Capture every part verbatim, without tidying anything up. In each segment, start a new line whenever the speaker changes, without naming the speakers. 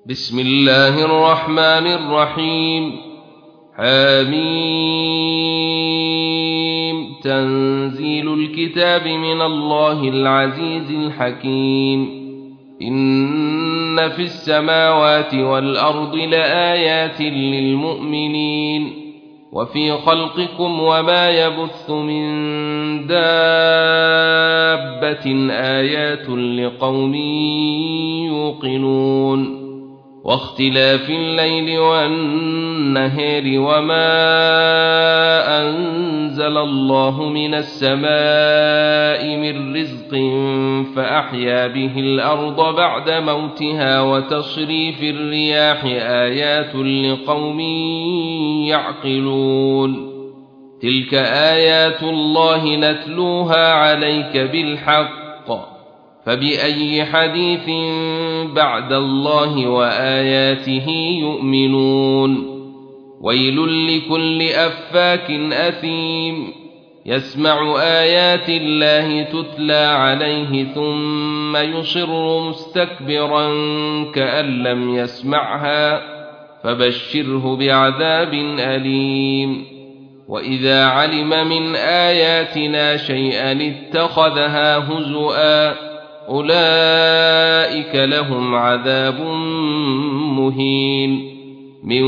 بسم الله الرحمن الرحيم. حميم. تنزيل الكتاب من الله العزيز الحكيم. إن في السماوات والأرض لآيات للمؤمنين وفي خلقكم وما يبث من دابة آيات لقوم يوقنون. واختلاف الليل والنهار وما أنزل الله من السماء من رزق فأحيا به الأرض بعد موتها وتصريف الرياح آيات لقوم يعقلون. تلك آيات الله نتلوها عليك بالحق فبأي حديث بعد الله وآياته يؤمنون. ويل لكل أفاك أثيم يسمع آيات الله تتلى عليه ثم يصر مستكبرا كأن لم يسمعها فبشره بعذاب أليم. وإذا علم من آياتنا شيئا اتخذها هزؤا أولئك لهم عذاب مهين من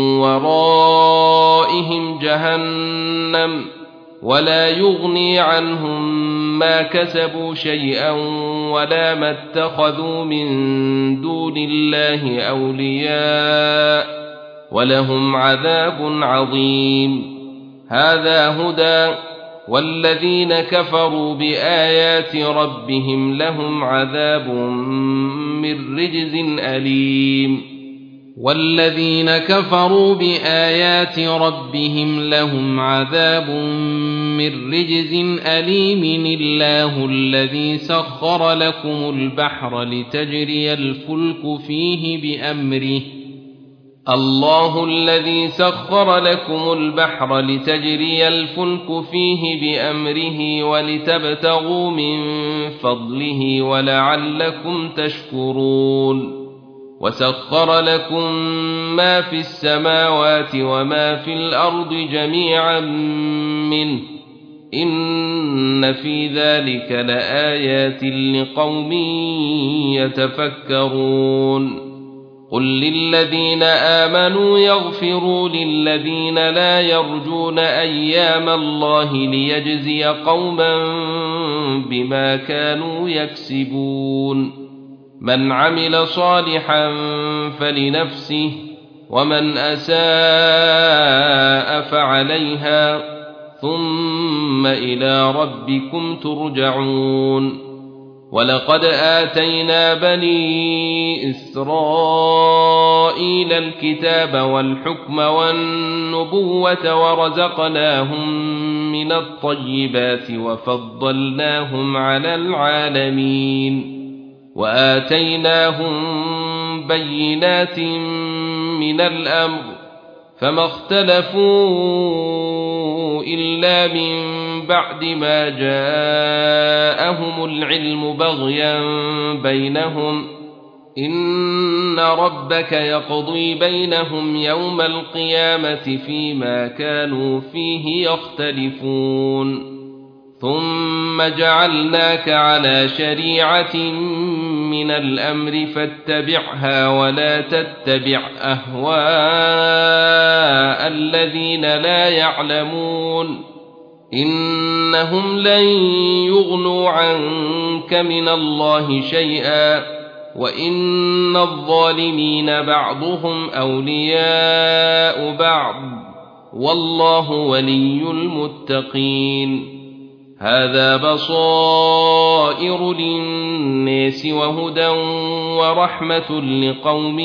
ورائهم جهنم ولا يغني عنهم ما كسبوا شيئا ولا ما اتخذوا من دون الله أولياء ولهم عذاب عظيم. هذا هدى والذين كفروا بآيات ربهم لهم عذاب من رجز أليم. والذين كفروا بآيات ربهم لهم عذاب من رجز أليم. الله الذي سخر لكم البحر لتجري الفلك فيه بأمره الله الذي سخر لكم البحر لتجري الفلك فيه بأمره ولتبتغوا من فضله ولعلكم تشكرون. وسخر لكم ما في السماوات وما في الأرض جميعا منه إن في ذلك لآيات لقوم يتفكرون. قل للذين آمنوا يغفروا للذين لا يرجون أيام الله ليجزي قوما بما كانوا يكسبون. من عمل صالحا فلنفسه ومن أساء فعليها ثم إلى ربكم ترجعون. ولقد آتينا بني إسرائيل الكتاب والحكم والنبوة ورزقناهم من الطيبات وفضلناهم على العالمين وآتيناهم بينات من الأمر فما اختلفوا إلا من بعد ما جاءهم العلم بغيا بينهم إن ربك يقضي بينهم يوم القيامة فيما كانوا فيه يختلفون. ثم جعلناك على شريعة من الأمر فاتبعها ولا تتبع أهواء الذين لا يعلمون إنهم لن يغنوا عنك من الله شيئا وإن الظالمين بعضهم أولياء بعض والله ولي المتقين. هذا بصائر للناس وهدى ورحمة لقوم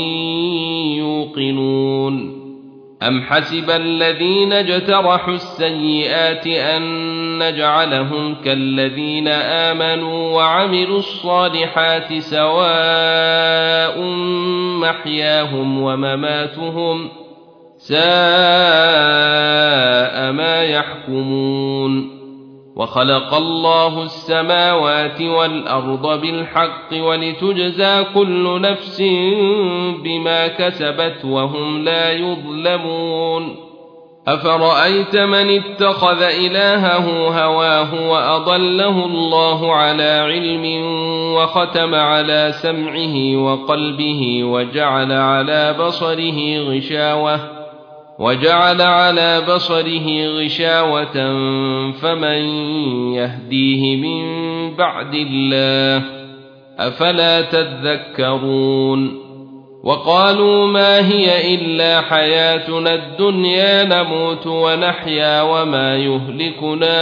يوقنون. أم حسب الذين اجترحوا السيئات أن نجعلهم كالذين آمنوا وعملوا الصالحات سواء محياهم ومماتهم ساء ما يحكمون. وخلق الله السماوات والأرض بالحق ولتجزى كل نفس بما كسبت وهم لا يظلمون أفرأيت من اتخذ إلهه هواه وأضله الله على علم وختم على سمعه وقلبه وجعل على بصره غشاوة وجعل على بصره غشاوة فمن يهديه من بعد الله أفلا تذكرون وقالوا ما هي إلا حياتنا الدنيا نموت ونحيا وما يهلكنا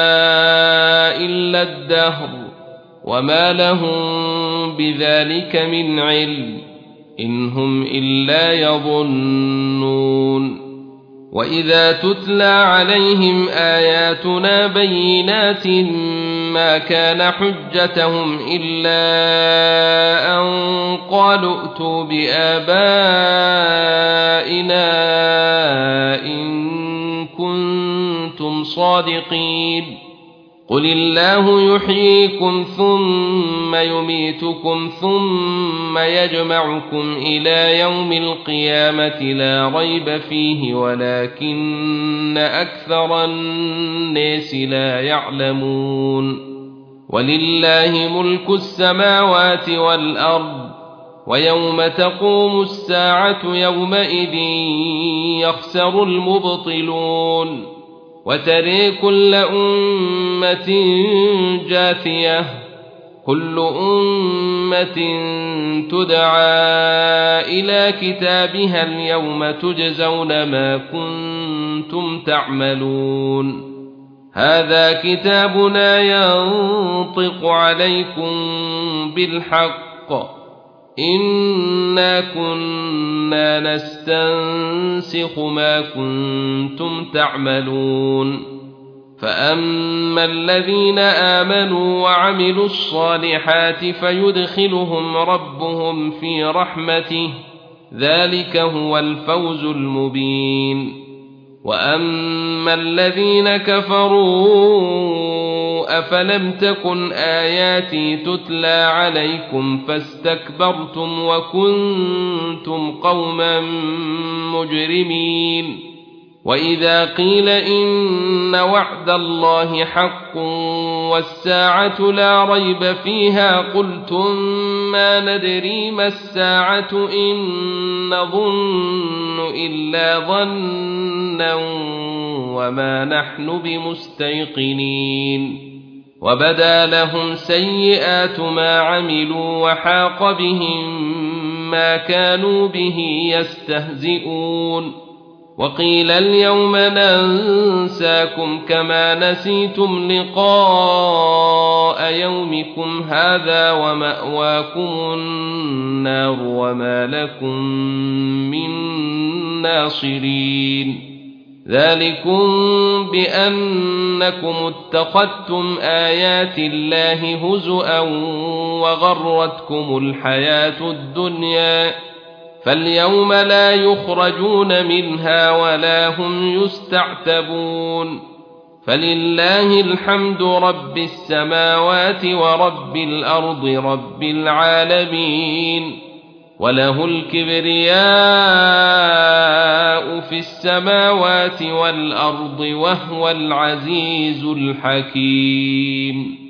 إلا الدهر وما لهم بذلك من علم إن هم إلا يظنون وإذا تتلى عليهم آياتنا بينات ما كان حجتهم إلا أن قالوا ائتوا بآبائنا إن كنتم صادقين قل الله يحييكم ثم يميتكم ثم يجمعكم إلى يوم القيامة لا ريب فيه ولكن أكثر الناس لا يعلمون ولله ملك السماوات والأرض ويوم تقوم الساعة يومئذ يخسر المبطلون وترى كل أمة جاثية كل أمة تدعى إلى كتابها اليوم تجزون ما كنتم تعملون هذا كتابنا ينطق عليكم بالحق إنا كنا نستنسخ ما كنتم تعملون فأما الذين آمنوا وعملوا الصالحات فيدخلهم ربهم في رحمته ذلك هو الفوز المبين وأما الذين كفروا أفلم تكن آياتي تتلى عليكم فاستكبرتم وكنتم قوما مجرمين وإذا قيل إن وعد الله حق والساعة لا ريب فيها قلتم ما ندري ما الساعة إن نظن إلا ظنا وما نحن بمستيقنين وبدا لهم سيئات ما عملوا وحاق بهم ما كانوا به يستهزئون وقيل اليوم ننساكم كما نسيتم لقاء يومكم هذا ومأواكم النار وما لكم من ناصرين ذلكم بأنكم اتخذتم آيات الله هزؤا وغرتكم الحياة الدنيا فاليوم لا يخرجون منها ولا هم يستعتبون فلله الحمد رب السماوات ورب الأرض رب العالمين وله الكبرياء في السماوات والأرض وهو العزيز الحكيم